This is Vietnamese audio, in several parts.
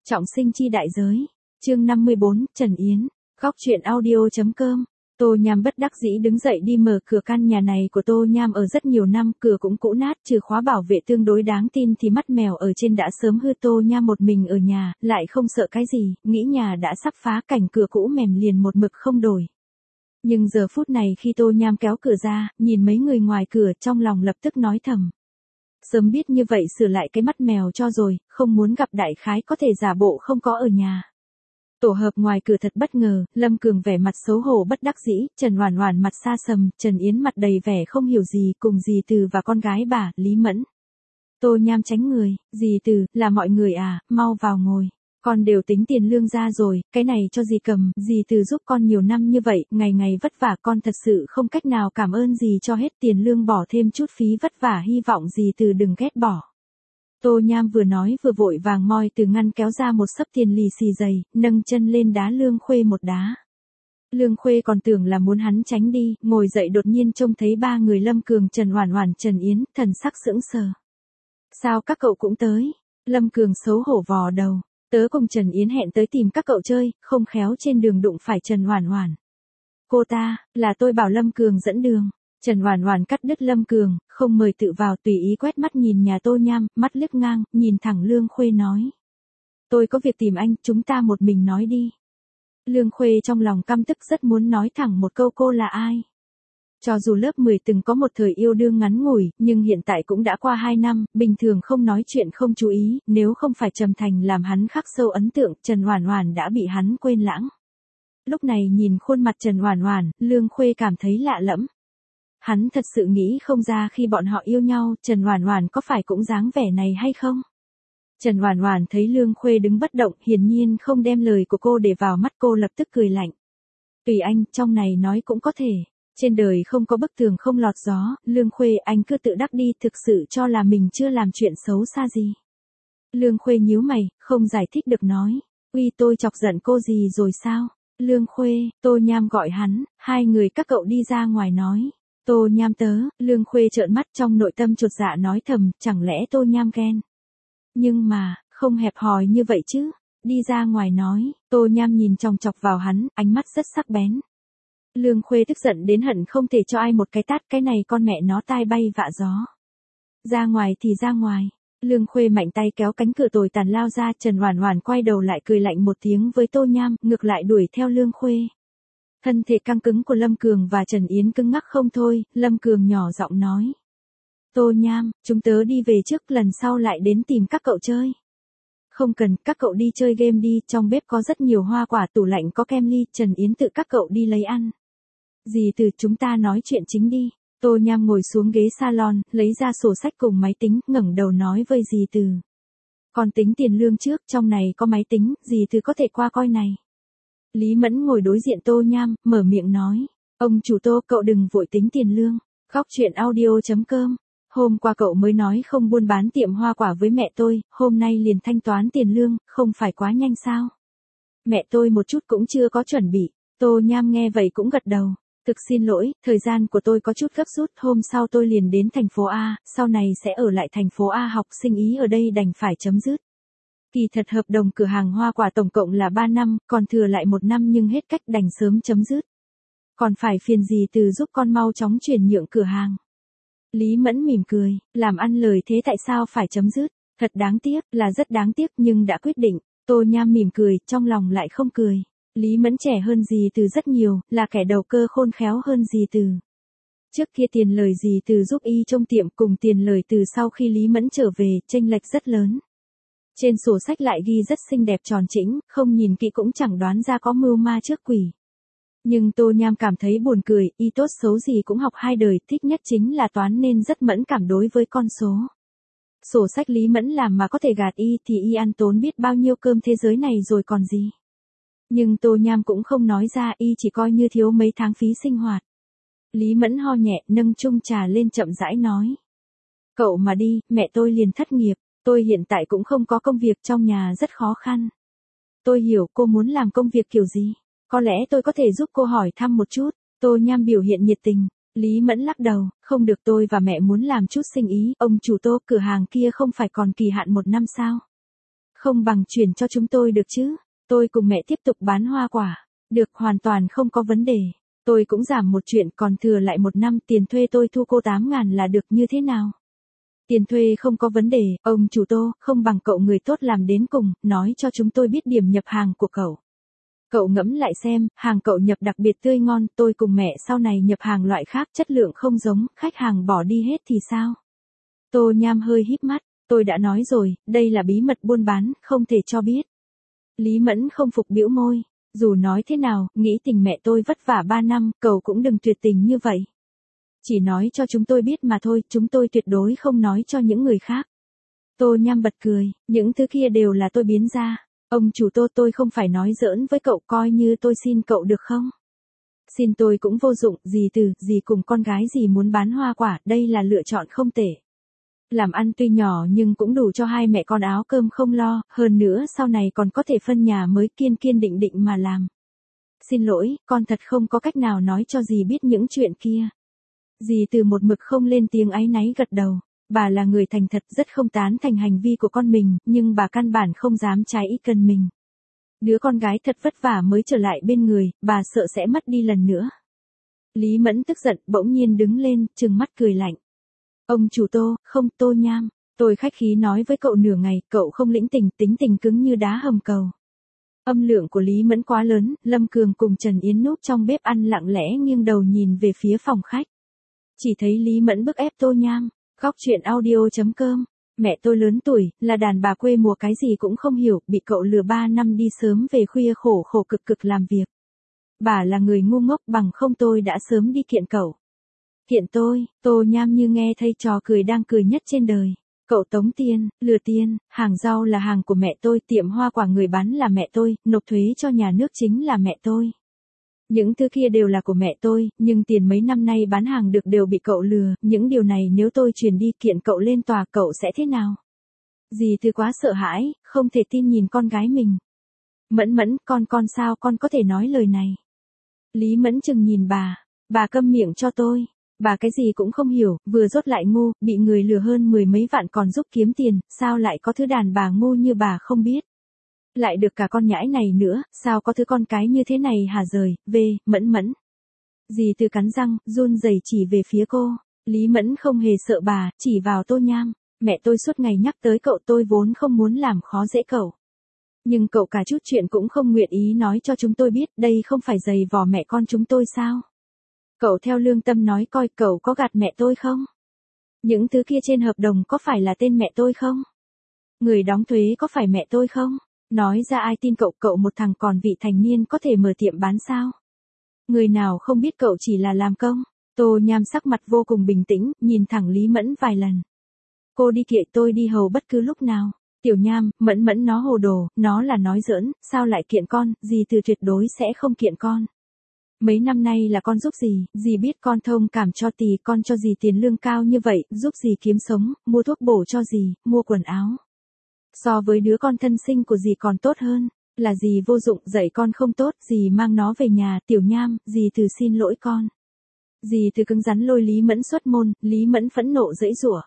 Trọng sinh chi đại giới. Chương 54, Trần Yến. Góc truyện audio.com. Tô Nham bất đắc dĩ đứng dậy đi mở cửa. Căn nhà này của Tô Nham ở rất nhiều năm, cửa cũng cũ nát, trừ khóa bảo vệ tương đối đáng tin thì mắt mèo ở trên đã sớm hư. Tô Nham một mình ở nhà, lại không sợ cái gì, nghĩ nhà đã sắp phá, cảnh cửa cũ mềm liền một mực không đổi. Nhưng giờ phút này khi Tô Nham kéo cửa ra, nhìn mấy người ngoài cửa, trong lòng lập tức nói thầm. Sớm biết như vậy sửa lại cái mắt mèo cho rồi, không muốn gặp đại khái có thể giả bộ không có ở nhà. Tổ hợp ngoài cửa thật bất ngờ, Lâm Cường vẻ mặt xấu hổ bất đắc dĩ, Trần Hoản Hoản mặt xa sầm, Trần Yến mặt đầy vẻ không hiểu gì, cùng dì Từ và con gái bà, Lý Mẫn. Tô Nham tránh người, dì Từ, là mọi người à, mau vào ngồi. Con đều tính tiền lương ra rồi, cái này cho dì cầm, dì Từ giúp con nhiều năm như vậy, ngày ngày vất vả, con thật sự không cách nào cảm ơn dì cho hết tiền lương, bỏ thêm chút phí vất vả, hy vọng dì Từ đừng ghét bỏ. Tô Nham vừa nói vừa vội vàng moi từ ngăn kéo ra một xấp tiền lì xì dày, nâng chân lên đá Lương Khuê một đá. Lương Khuê còn tưởng là muốn hắn tránh đi, ngồi dậy đột nhiên trông thấy ba người Lâm Cường, Trần Hoản Hoản, Trần Yến, thần sắc sững sờ. Sao các cậu cũng tới? Lâm Cường xấu hổ vò đầu. Tớ cùng Trần Yến hẹn tới tìm các cậu chơi, không khéo trên đường đụng phải Trần Hoản Hoản. Cô ta, là tôi bảo Lâm Cường dẫn đường. Trần Hoản Hoản cắt đứt Lâm Cường, không mời tự vào, tùy ý quét mắt nhìn nhà Tô Nham, mắt liếc ngang, nhìn thẳng Lương Khuê nói. Tôi có việc tìm anh, chúng ta một mình nói đi. Lương Khuê trong lòng căm tức rất muốn nói thẳng một câu cô là ai. Cho dù lớp 10 từng có một thời yêu đương ngắn ngủi, nhưng hiện tại cũng đã qua 2 năm, bình thường không nói chuyện không chú ý, nếu không phải Trầm Thành làm hắn khắc sâu ấn tượng, Trần Hoản Hoản đã bị hắn quên lãng. Lúc này nhìn khuôn mặt Trần Hoản Hoản, Lương Khuê cảm thấy lạ lẫm. Hắn thật sự nghĩ không ra khi bọn họ yêu nhau, Trần Hoản Hoản có phải cũng dáng vẻ này hay không? Trần Hoản Hoản thấy Lương Khuê đứng bất động, hiển nhiên không đem lời của cô để vào mắt, cô lập tức cười lạnh. Tùy anh, trong này nói cũng có thể. Trên đời không có bức tường không lọt gió, Lương Khuê anh cứ tự đắc đi, thực sự cho là mình chưa làm chuyện xấu xa gì. Lương Khuê nhíu mày, không giải thích được nói. Uy, tôi chọc giận cô gì rồi sao? Lương Khuê, Tô Nham gọi hắn, hai người các cậu đi ra ngoài nói. Tô Nham tớ, Lương Khuê trợn mắt trong nội tâm chột dạ nói thầm, chẳng lẽ Tô Nham ghen. Nhưng mà, không hẹp hòi như vậy chứ, đi ra ngoài nói, Tô Nham nhìn chòng chọc vào hắn, ánh mắt rất sắc bén. Lương Khuê tức giận đến hận không thể cho ai một cái tát, cái này con mẹ nó tai bay vạ gió. Ra ngoài thì ra ngoài. Lương Khuê mạnh tay kéo cánh cửa tồi tàn lao ra, Trần Hoản Hoản quay đầu lại cười lạnh một tiếng với Tô Nham, ngược lại đuổi theo Lương Khuê. Thân thể căng cứng của Lâm Cường và Trần Yến cứng ngắc không thôi, Lâm Cường nhỏ giọng nói. Tô Nham, chúng tớ đi về trước, lần sau lại đến tìm các cậu chơi. Không cần, các cậu đi chơi game đi, trong bếp có rất nhiều hoa quả, tủ lạnh có kem ly, Trần Yến tự các cậu đi lấy ăn. Dì Từ, chúng ta nói chuyện chính đi. Tô Nham ngồi xuống ghế salon, lấy ra sổ sách cùng máy tính, ngẩng đầu nói với dì Từ. Còn tính tiền lương trước, trong này có máy tính, dì Từ có thể qua coi này. Lý Mẫn ngồi đối diện Tô Nham, mở miệng nói. Ông chủ Tô, cậu đừng vội tính tiền lương. Góc truyện audio.com. Hôm qua cậu mới nói không buôn bán tiệm hoa quả với mẹ tôi, hôm nay liền thanh toán tiền lương, không phải quá nhanh sao? Mẹ tôi một chút cũng chưa có chuẩn bị. Tô Nham nghe vậy cũng gật đầu. Thực xin lỗi, thời gian của tôi có chút gấp rút, hôm sau tôi liền đến thành phố A, sau này sẽ ở lại thành phố A học, sinh ý ở đây đành phải chấm dứt. Kỳ thật hợp đồng cửa hàng hoa quả tổng cộng là 3 năm, còn thừa lại 1 năm nhưng hết cách đành sớm chấm dứt. Còn phải phiền dì Từ giúp con mau chóng chuyển nhượng cửa hàng. Lý Mẫn mỉm cười, làm ăn lời thế tại sao phải chấm dứt, thật đáng tiếc, là rất đáng tiếc nhưng đã quyết định. Tô Nham mỉm cười, trong lòng lại không cười. Lý Mẫn trẻ hơn dì Từ rất nhiều, là kẻ đầu cơ khôn khéo hơn dì Từ. Trước kia tiền lời dì Từ giúp y trong tiệm cùng tiền lời từ sau khi Lý Mẫn trở về, chênh lệch rất lớn. Trên sổ sách lại ghi rất xinh đẹp tròn chỉnh, không nhìn kỹ cũng chẳng đoán ra có mưu ma trước quỷ. Nhưng Tô Nham cảm thấy buồn cười, y tốt xấu gì cũng học 2 đời, thích nhất chính là toán nên rất mẫn cảm đối với con số. Sổ sách Lý Mẫn làm mà có thể gạt y thì y ăn tốn biết bao nhiêu cơm thế giới này rồi còn gì. Nhưng Tô Nham cũng không nói ra, y chỉ coi như thiếu mấy tháng phí sinh hoạt. Lý Mẫn ho nhẹ, nâng chung trà lên chậm rãi nói. Cậu mà đi, mẹ tôi liền thất nghiệp, tôi hiện tại cũng không có công việc, trong nhà rất khó khăn. Tôi hiểu cô muốn làm công việc kiểu gì, có lẽ tôi có thể giúp cô hỏi thăm một chút. Tô Nham biểu hiện nhiệt tình. Lý Mẫn lắc đầu, không được, tôi và mẹ muốn làm chút sinh ý. Ông chủ Tô, cửa hàng kia không phải còn kỳ hạn 1 năm sao? Không bằng chuyển cho chúng tôi được chứ. Tôi cùng mẹ tiếp tục bán hoa quả. Được, hoàn toàn không có vấn đề. Tôi cũng giảm một chuyện, còn thừa lại 1 năm tiền thuê tôi thu cô 8.000 là được, như thế nào? Tiền thuê không có vấn đề, ông chủ Tô, không bằng cậu người tốt làm đến cùng, nói cho chúng tôi biết điểm nhập hàng của cậu. Cậu ngẫm lại xem, hàng cậu nhập đặc biệt tươi ngon, tôi cùng mẹ sau này nhập hàng loại khác chất lượng không giống, khách hàng bỏ đi hết thì sao? Tô Nham hơi híp mắt, tôi đã nói rồi, đây là bí mật buôn bán, không thể cho biết. Lý Mẫn không phục bĩu môi, dù nói thế nào, nghĩ tình mẹ tôi vất vả 3 năm, cậu cũng đừng tuyệt tình như vậy. Chỉ nói cho chúng tôi biết mà thôi, chúng tôi tuyệt đối không nói cho những người khác. Tô Nham bật cười, những thứ kia đều là tôi biến ra. Ông chủ Tô, tôi không phải nói giỡn với cậu, coi như tôi xin cậu được không? Xin tôi cũng vô dụng, dì cùng con gái dì muốn bán hoa quả, đây là lựa chọn không tệ. Làm ăn tuy nhỏ nhưng cũng đủ cho hai mẹ con áo cơm không lo, hơn nữa sau này còn có thể phân nhà mới, kiên định mà làm. Xin lỗi, con thật không có cách nào nói cho dì biết những chuyện kia. Dì Từ một mực không lên tiếng, áy náy gật đầu. Bà là người thành thật, rất không tán thành hành vi của con mình, nhưng bà căn bản không dám trái ý cần mình. Đứa con gái thật vất vả mới trở lại bên người, bà sợ sẽ mất đi lần nữa. Lý Mẫn tức giận, bỗng nhiên đứng lên, trừng mắt cười lạnh. Ông chủ Tô, không, Tô Nham, tôi khách khí nói với cậu nửa ngày, cậu không lĩnh tình, tính tình cứng như đá hầm cầu. Âm lượng của Lý Mẫn quá lớn, Lâm Cường cùng Trần Yến núp trong bếp ăn lặng lẽ nghiêng đầu nhìn về phía phòng khách. Chỉ thấy Lý Mẫn bức ép Tô Nham. Góc chuyện audio.com. Mẹ tôi lớn tuổi, là đàn bà quê mùa, cái gì cũng không hiểu, bị cậu lừa 3 năm đi sớm về khuya, khổ cực làm việc. Bà là người ngu ngốc, bằng không tôi đã sớm đi kiện cậu. Kiện tôi? Tô Nham như nghe thấy trò cười đang cười nhất trên đời. Cậu tống tiền, lừa tiền, hàng rau là hàng của mẹ tôi, tiệm hoa quả người bán là mẹ tôi, nộp thuế cho nhà nước chính là mẹ tôi. Những thứ kia đều là của mẹ tôi, nhưng tiền mấy năm nay bán hàng được đều bị cậu lừa, những điều này nếu tôi truyền đi kiện cậu lên tòa, cậu sẽ thế nào? Dì Từ quá sợ hãi, không thể tin nhìn con gái mình. Mẫn, con sao con có thể nói lời này? Lý Mẫn chừng nhìn bà câm miệng cho tôi. Bà cái gì cũng không hiểu, vừa dốt lại ngu, bị người lừa hơn 10 mấy vạn còn giúp kiếm tiền, sao lại có thứ đàn bà ngu như bà không biết? Lại được cả con nhãi này nữa, sao có thứ con cái như thế này hả rời, Mẫn. Dì Từ cắn răng, run rẩy chỉ về phía cô. Lý Mẫn không hề sợ bà, chỉ vào Tô Nham. Mẹ tôi suốt ngày nhắc tới cậu, tôi vốn không muốn làm khó dễ cậu. Nhưng cậu cả chút chuyện cũng không nguyện ý nói cho chúng tôi biết, đây không phải giày vò mẹ con chúng tôi sao? Cậu theo lương tâm nói coi, cậu có gạt mẹ tôi không? Những thứ kia trên hợp đồng có phải là tên mẹ tôi không? Người đóng thuế có phải mẹ tôi không? Nói ra ai tin cậu một thằng còn vị thành niên có thể mở tiệm bán sao? Người nào không biết cậu chỉ là làm công? Tô Nham sắc mặt vô cùng bình tĩnh, nhìn thẳng Lý Mẫn vài lần. Cô đi kiện tôi đi hầu bất cứ lúc nào. Tiểu Nham, Mẫn nó hồ đồ, nó là nói giỡn, sao lại kiện con, dì Từ tuyệt đối sẽ không kiện con. Mấy năm nay là con giúp dì biết con thông cảm cho con cho dì tiền lương cao như vậy, giúp dì kiếm sống, mua thuốc bổ cho dì, mua quần áo. So với đứa con thân sinh của dì còn tốt hơn, là dì vô dụng, dạy con không tốt, dì mang nó về nhà, Tiểu Nham, dì Từ xin lỗi con. Dì Từ cứng rắn lôi Lý Mẫn xuất môn, Lý Mẫn phẫn nộ giãy giụa.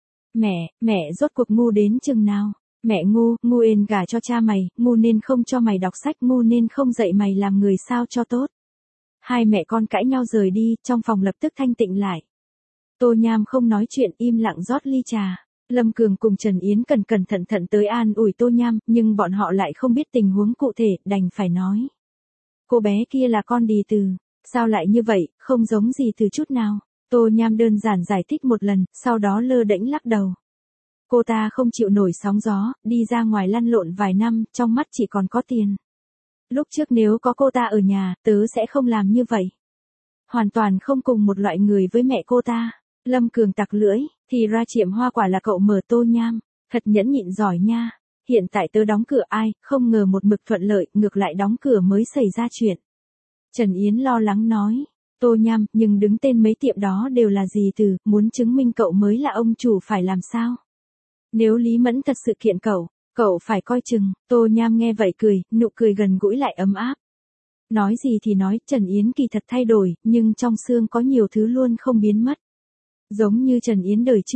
Mẹ rốt cuộc ngu đến chừng nào? Mẹ ngu ên gả cho cha mày, ngu nên không cho mày đọc sách, ngu nên không dạy mày làm người sao cho tốt. Hai mẹ con cãi nhau rời đi, trong phòng lập tức thanh tịnh lại. Tô Nham không nói chuyện, im lặng rót ly trà. Lâm Cường cùng Trần Yến cẩn thận tới an ủi Tô Nham, nhưng bọn họ lại không biết tình huống cụ thể, đành phải nói. Cô bé kia là con Dì Từ, sao lại như vậy, không giống Dì Từ chút nào. Tô Nham đơn giản giải thích một lần, sau đó lơ đễnh lắc đầu. Cô ta không chịu nổi sóng gió, đi ra ngoài lăn lộn vài năm, trong mắt chỉ còn có tiền. Lúc trước nếu có cô ta ở nhà, tớ sẽ không làm như vậy. Hoàn toàn không cùng một loại người với mẹ cô ta. Lâm Cường tặc lưỡi, thì ra tiệm hoa quả là cậu mở. Tô Nham, thật nhẫn nhịn giỏi nha. Hiện tại tớ đóng cửa ai, không ngờ một mực thuận lợi, ngược lại đóng cửa mới xảy ra chuyện. Trần Yến lo lắng nói. Tô Nham, nhưng đứng tên mấy tiệm đó đều là Dì Từ, muốn chứng minh cậu mới là ông chủ phải làm sao? Nếu Lý Mẫn thật sự kiện cậu phải coi chừng. Tô Nham nghe vậy cười, nụ cười gần gũi lại ấm áp. Nói gì thì nói, Trần Yến kỳ thật thay đổi, nhưng trong xương có nhiều thứ luôn không biến mất. Giống như Trần Yến đời trước,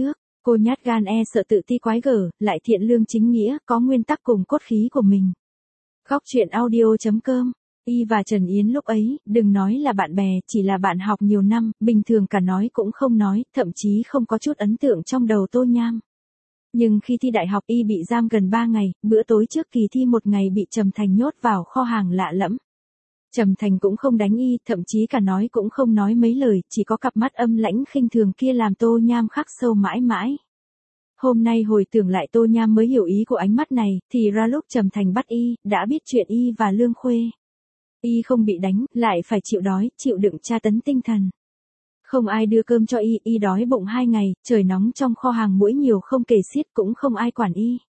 Cô nhát gan sợ tự ti quái gở, lại thiện lương chính nghĩa, có nguyên tắc cùng cốt khí của mình. Góc truyện audio.com. Y và Trần Yến lúc ấy, đừng nói là bạn bè, chỉ là bạn học nhiều năm, bình thường cả nói cũng không nói, thậm chí không có chút ấn tượng trong đầu Tô Nham. Nhưng khi thi đại học Y bị giam gần 3 ngày, bữa tối trước kỳ thi một ngày bị Trầm Thành nhốt vào kho hàng lạ lẫm. Trầm Thành cũng không đánh Y, thậm chí cả nói cũng không nói mấy lời, chỉ có cặp mắt âm lãnh khinh thường kia làm Tô Nham khắc sâu mãi mãi. Hôm nay hồi tưởng lại Tô Nham mới hiểu ý của ánh mắt này, thì ra lúc Trầm Thành bắt Y, đã biết chuyện Y và Lương Khuê. Y không bị đánh, lại phải chịu đói, chịu đựng tra tấn tinh thần. Không ai đưa cơm cho Y đói bụng 2 ngày, trời nóng trong kho hàng muỗi nhiều không kể xiết cũng không ai quản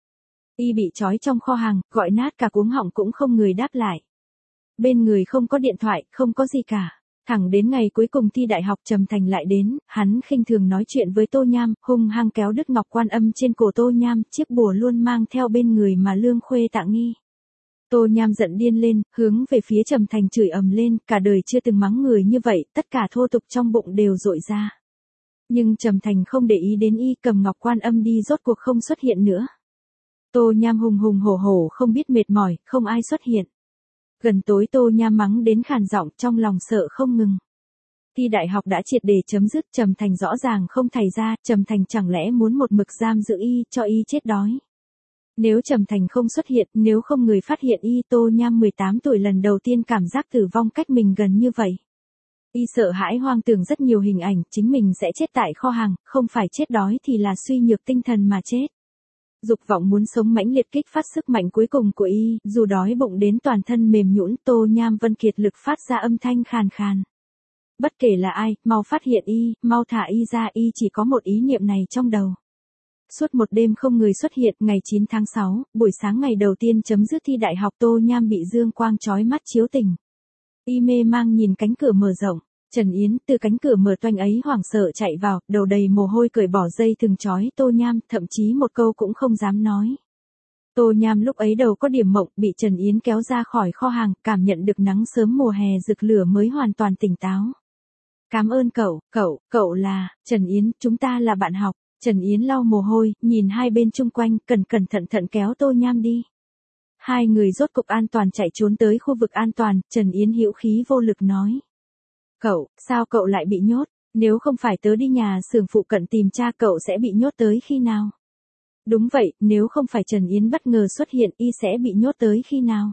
Y bị trói trong kho hàng, gọi nát cả cuống họng cũng không người đáp lại. Bên người không có điện thoại, không có gì cả. Thẳng đến ngày cuối cùng thi đại học Trầm Thành lại đến, hắn khinh thường nói chuyện với Tô Nham, hung hăng kéo đứt ngọc quan âm trên cổ Tô Nham, chiếc bùa luôn mang theo bên người mà Lương Khuê tặng Y. Tô Nham giận điên lên, hướng về phía Trầm Thành chửi ầm lên, cả đời chưa từng mắng người như vậy, tất cả thô tục trong bụng đều dội ra. Nhưng Trầm Thành không để ý đến Y, cầm ngọc quan âm đi, rốt cuộc không xuất hiện nữa. Tô Nham hùng hùng hổ hổ không biết mệt mỏi, không ai xuất hiện. Gần tối Tô Nham mắng đến khàn giọng, trong lòng sợ không ngừng. Thi đại học đã triệt để chấm dứt, Trầm Thành rõ ràng không thảy ra, Trầm Thành chẳng lẽ muốn một mực giam giữ Y, cho Y chết đói. Nếu Trầm Thành không xuất hiện, nếu không người phát hiện Y, Tô Nham 18 tuổi lần đầu tiên cảm giác tử vong cách mình gần như vậy. Y sợ hãi hoang tưởng rất nhiều hình ảnh, chính mình sẽ chết tại kho hàng, không phải chết đói thì là suy nhược tinh thần mà chết. Dục vọng muốn sống mãnh liệt kích phát sức mạnh cuối cùng của Y, dù đói bụng đến toàn thân mềm nhũn, Tô Nham Vân kiệt lực phát ra âm thanh khàn khàn. Bất kể là ai, mau phát hiện Y, mau thả Y ra, Y chỉ có một ý niệm này trong đầu. Suốt một đêm không người xuất hiện, ngày 9 tháng 6, buổi sáng ngày đầu tiên chấm dứt thi đại học, Tô Nham bị dương quang chói mắt chiếu tỉnh. Y mê mang nhìn cánh cửa mở rộng, Trần Yến từ cánh cửa mở toanh ấy hoảng sợ chạy vào, đầu đầy mồ hôi cởi bỏ dây thừng trói Tô Nham, thậm chí một câu cũng không dám nói. Tô Nham lúc ấy đầu có điểm mộng, bị Trần Yến kéo ra khỏi kho hàng, cảm nhận được nắng sớm mùa hè rực lửa mới hoàn toàn tỉnh táo. Cảm ơn cậu là, Trần Yến, chúng ta là bạn học. Trần Yến lau mồ hôi, nhìn hai bên chung quanh, cẩn thận kéo Tô Nham đi. Hai người rốt cục an toàn chạy trốn tới khu vực an toàn, Trần Yến hữu khí vô lực nói. Sao cậu lại bị nhốt? Nếu không phải tớ đi nhà xưởng phụ cận tìm cha cậu sẽ bị nhốt tới khi nào? Đúng vậy, nếu không phải Trần Yến bất ngờ xuất hiện, Y sẽ bị nhốt tới khi nào?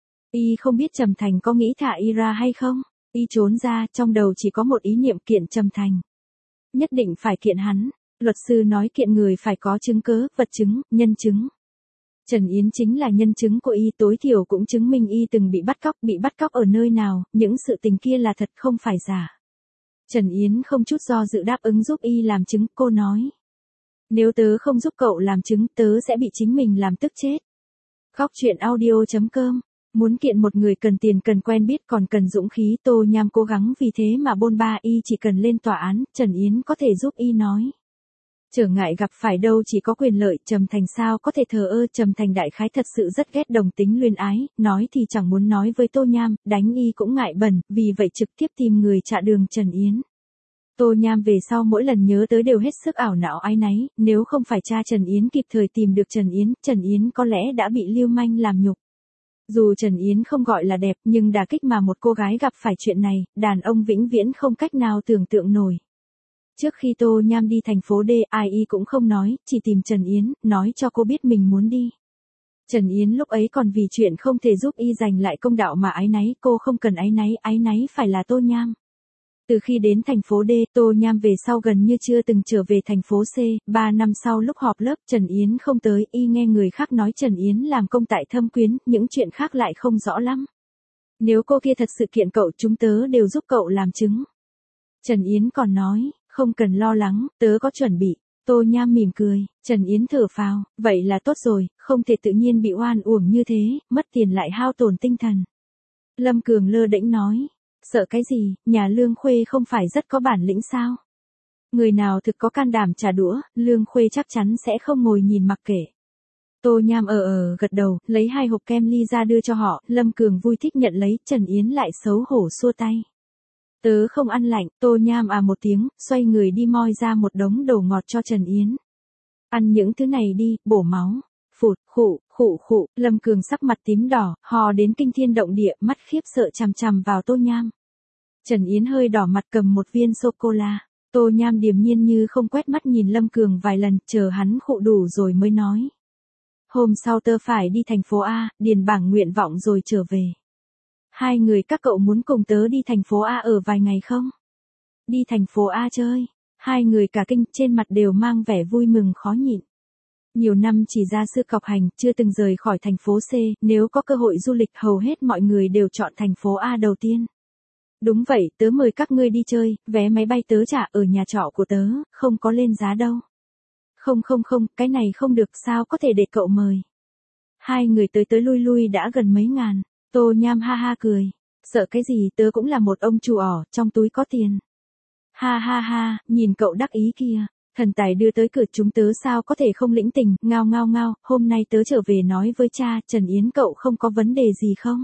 Y không biết Trầm Thành có nghĩ thả Y ra hay không? Y trốn ra, trong đầu chỉ có một ý niệm kiện Trầm Thành. Nhất định phải kiện hắn. Luật sư nói kiện người phải có chứng cứ, vật chứng, nhân chứng. Trần Yến chính là nhân chứng của Y, tối thiểu cũng chứng minh Y từng bị bắt cóc ở nơi nào, những sự tình kia là thật không phải giả. Trần Yến không chút do dự đáp ứng giúp Y làm chứng, cô nói. Nếu tớ không giúp cậu làm chứng, tớ sẽ bị chính mình làm tức chết. Góc truyện audio.com. Muốn kiện một người cần tiền cần quen biết còn cần dũng khí, Tô Nham cố gắng vì thế mà bôn ba, Y chỉ cần lên tòa án, Trần Yến có thể giúp Y nói. Trở ngại gặp phải đâu chỉ có quyền lợi, Trầm Thành sao có thể thờ ơ, Trầm Thành đại khái thật sự rất ghét đồng tính luyến ái, nói thì chẳng muốn nói với Tô Nham, đánh Y cũng ngại bẩn, vì vậy trực tiếp tìm người chặn đường Trần Yến. Tô Nham về sau mỗi lần nhớ tới đều hết sức ảo não áy náy, nếu không phải cha Trần Yến kịp thời tìm được Trần Yến có lẽ đã bị lưu manh làm nhục. Dù Trần Yến không gọi là đẹp, nhưng đả kích mà một cô gái gặp phải chuyện này, đàn ông vĩnh viễn không cách nào tưởng tượng nổi. Trước khi Tô Nham đi thành phố D, ai Y cũng không nói, chỉ tìm Trần Yến, nói cho cô biết mình muốn đi. Trần Yến lúc ấy còn vì chuyện không thể giúp Y giành lại công đạo mà áy náy, cô không cần áy náy phải là Tô Nham. Từ khi đến thành phố D, Tô Nham về sau gần như chưa từng trở về thành phố C, 3 năm sau lúc họp lớp Trần Yến không tới, Y nghe người khác nói Trần Yến làm công tại Thâm Quyến, những chuyện khác lại không rõ lắm. Nếu cô kia thật sự kiện cậu, chúng tớ đều giúp cậu làm chứng. Trần Yến còn nói, không cần lo lắng, tớ có chuẩn bị. Tô Nham mỉm cười, Trần Yến thở phào, vậy là tốt rồi, không thể tự nhiên bị oan uổng như thế, mất tiền lại hao tổn tinh thần. Lâm Cường lơ đễnh nói, sợ cái gì, nhà Lương Khuê không phải rất có bản lĩnh sao? Người nào thực có can đảm trả đũa, Lương Khuê chắc chắn sẽ không ngồi nhìn mặc kệ. Tô Nham gật đầu, lấy 2 hộp kem ly ra đưa cho họ, Lâm Cường vui thích nhận lấy, Trần Yến lại xấu hổ xua tay. Tớ không ăn lạnh, Tô Nham một tiếng, xoay người đi moi ra một đống đồ ngọt cho Trần Yến. Ăn những thứ này đi, bổ máu. Phụt, khụ, Lâm Cường sắc mặt tím đỏ, hò đến kinh thiên động địa, mắt khiếp sợ chằm chằm vào Tô Nham. Trần Yến hơi đỏ mặt cầm một viên sô-cô-la. Tô Nham điềm nhiên như không quét mắt nhìn Lâm Cường vài lần, chờ hắn khụ đủ rồi mới nói. Hôm sau tớ phải đi thành phố A, điền bảng nguyện vọng rồi trở về. Hai người các cậu muốn cùng tớ đi thành phố A ở vài ngày không? Đi thành phố A chơi. Hai người cả kinh, trên mặt đều mang vẻ vui mừng khó nhịn. Nhiều năm chỉ ra sư cọc hành, chưa từng rời khỏi thành phố C, nếu có cơ hội du lịch hầu hết mọi người đều chọn thành phố A đầu tiên. Đúng vậy, tớ mời các ngươi đi chơi, vé máy bay tớ trả ở nhà trọ của tớ, không có lên giá đâu. Không, cái này không được, sao có thể để cậu mời. Hai người tới lui đã gần mấy ngàn. Tô Nham ha ha cười. Sợ cái gì, tớ cũng là một ông chủ ỏ, trong túi có tiền. Ha, nhìn cậu đắc ý kia. Thần tài đưa tới cửa chúng tớ sao có thể không lĩnh tình, ngao, hôm nay tớ trở về nói với cha, Trần Yến cậu không có vấn đề gì không?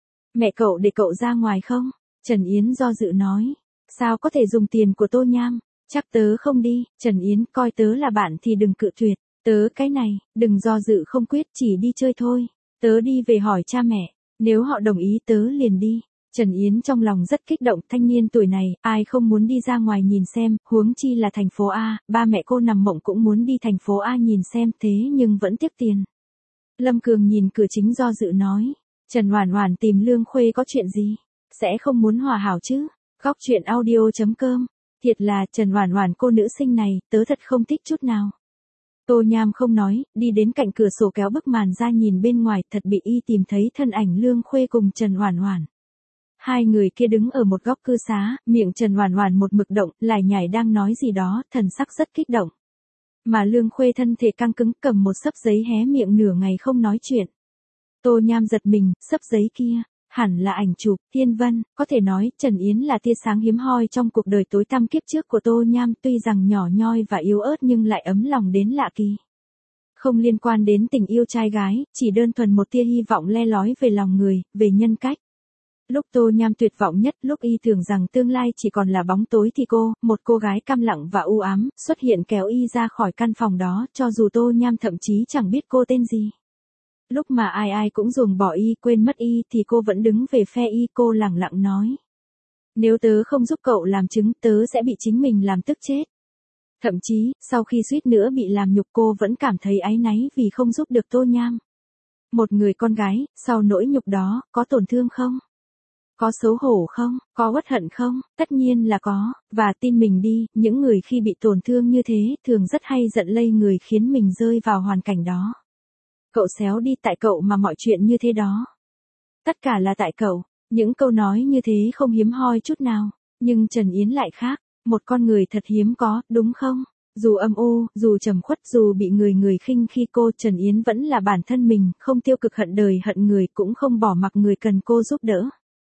Mẹ cậu để cậu ra ngoài không? Trần Yến do dự nói. Sao có thể dùng tiền của Tô Nham? Chắc tớ không đi, Trần Yến coi tớ là bạn thì đừng cự tuyệt. Tớ cái này, đừng do dự không quyết, chỉ đi chơi thôi. Tớ đi về hỏi cha mẹ, nếu họ đồng ý tớ liền đi. Trần Yến trong lòng rất kích động, thanh niên tuổi này, ai không muốn đi ra ngoài nhìn xem, huống chi là thành phố A, ba mẹ cô nằm mộng cũng muốn đi thành phố A nhìn xem, thế nhưng vẫn tiếc tiền. Lâm Cường nhìn cửa chính do dự nói, Trần Hoản Hoản tìm Lương Khuê có chuyện gì? Sẽ không muốn hòa hảo chứ? Góc truyện audio.com. Thiệt là Trần Hoản Hoản cô nữ sinh này, tớ thật không thích chút nào. Tô Nham không nói, đi đến cạnh cửa sổ kéo bức màn ra nhìn bên ngoài, thật bị y tìm thấy thân ảnh Lương Khuê cùng Trần Hoản Hoản. Hai người kia đứng ở một góc cư xá, miệng Trần Hoản Hoản một mực động, lải nhải đang nói gì đó, thần sắc rất kích động. Mà Lương Khuê thân thể căng cứng, cầm một xấp giấy hé miệng nửa ngày không nói chuyện. Tô Nham giật mình, xấp giấy kia, hẳn là ảnh chụp, Thiên Vân, có thể nói, Trần Yến là tia sáng hiếm hoi trong cuộc đời tối tăm kiếp trước của Tô Nham, tuy rằng nhỏ nhoi và yếu ớt nhưng lại ấm lòng đến lạ kỳ. Không liên quan đến tình yêu trai gái, chỉ đơn thuần một tia hy vọng le lói về lòng người, về nhân cách. Lúc Tô Nham tuyệt vọng nhất, lúc y tưởng rằng tương lai chỉ còn là bóng tối thì cô, một cô gái câm lặng và u ám, xuất hiện kéo y ra khỏi căn phòng đó, cho dù Tô Nham thậm chí chẳng biết cô tên gì. Lúc mà ai cũng ruồng bỏ y, quên mất y, thì cô vẫn đứng về phe y, cô lẳng lặng nói. Nếu tớ không giúp cậu làm chứng, tớ sẽ bị chính mình làm tức chết. Thậm chí, sau khi suýt nữa bị làm nhục cô vẫn cảm thấy áy náy vì không giúp được Tô Nham. Một người con gái, sau nỗi nhục đó, có tổn thương không? Có xấu hổ không? Có uất hận không? Tất nhiên là có, và tin mình đi, những người khi bị tổn thương như thế, thường rất hay giận lây người khiến mình rơi vào hoàn cảnh đó. Cậu xéo đi, tại cậu mà mọi chuyện như thế đó. Tất cả là tại cậu, những câu nói như thế không hiếm hoi chút nào, nhưng Trần Yến lại khác, một con người thật hiếm có, đúng không? Dù âm u, dù trầm khuất, dù bị người khinh khi cô, Trần Yến vẫn là bản thân mình, không tiêu cực hận đời hận người, cũng không bỏ mặc người cần cô giúp đỡ.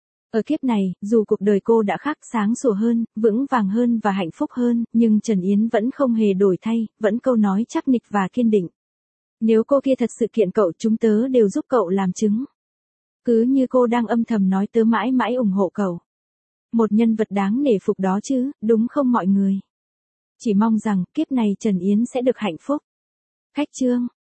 Ở kiếp này, dù cuộc đời cô đã khác sáng sủa hơn, vững vàng hơn và hạnh phúc hơn, nhưng Trần Yến vẫn không hề đổi thay, vẫn câu nói chắc nịch và kiên định. Nếu cô kia thật sự kiện cậu, chúng tớ đều giúp cậu làm chứng. Cứ như cô đang âm thầm nói, tớ mãi mãi ủng hộ cậu. Một nhân vật đáng nể phục đó chứ, đúng không mọi người? Chỉ mong rằng, kiếp này Trần Yến sẽ được hạnh phúc. Khách chương.